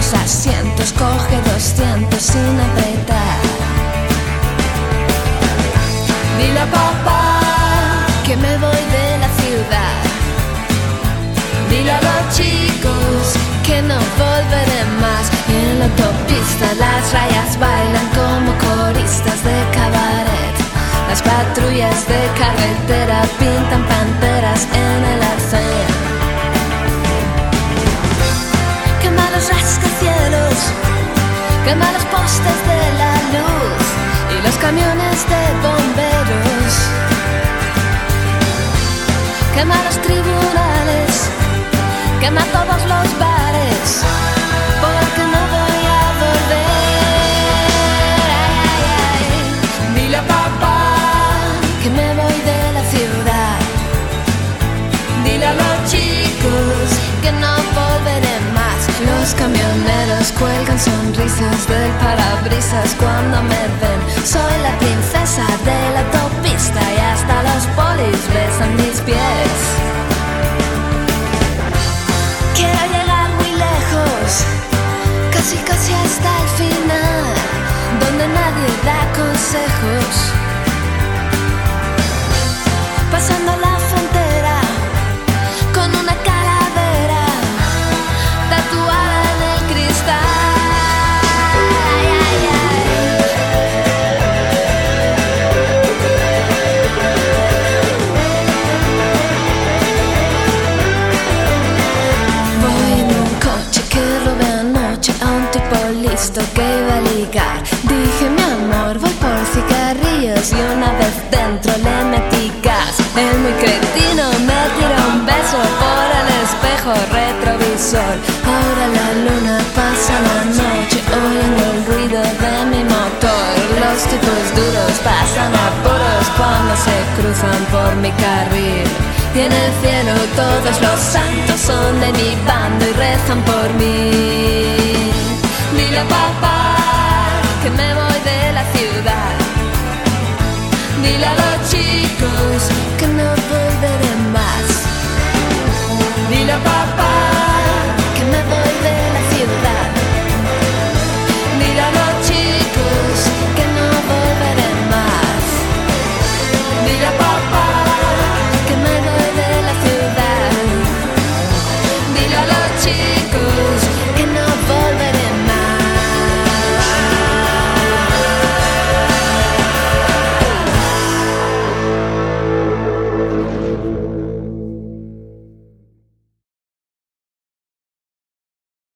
los asientos, coge 200 sin apretar. Dile a papá que me voy de la ciudad. Dile a los chicos que no volveré más. Y en la autopista las rayas bailan como coristas de cabaret. Las patrullas de carretera pintan panteras en el arcén. Quema los rascacielos, quema los postes de la luz y los camiones de bomberos. Quema los tribunales, quema todos los bares, porque no voy a volver. Ay, ay, ay. Dile a papá que me voy de la ciudad. Dile a los chicos que no volveré más. Los camioneros cuelgan sonrisas del parabrisas cuando me ven. Soy la princesa de la autopista y hasta los polis besan mis pies. Quiero llegar muy lejos, casi casi hasta el final, donde nadie da consejos. Pasando la frontera con una calavera tatuada en el cristal. Ay, ay, ay. Voy en un coche que robé anoche a un tipo listo que iba a ligar. Dije, mi amor, voy por cigarrillos y una vez dentro le metí gas. El muy cretino me tiró un beso por el espejo retrovisor. Ahora la luna pasa la noche oyendo el ruido de mi motor. Los tipos duros pasan apuros cuando se cruzan por mi carril. Y en el cielo todos los santos son de mi bando y rezan por mí. Dile a papá que me voy de la ciudad. Dile a los chicos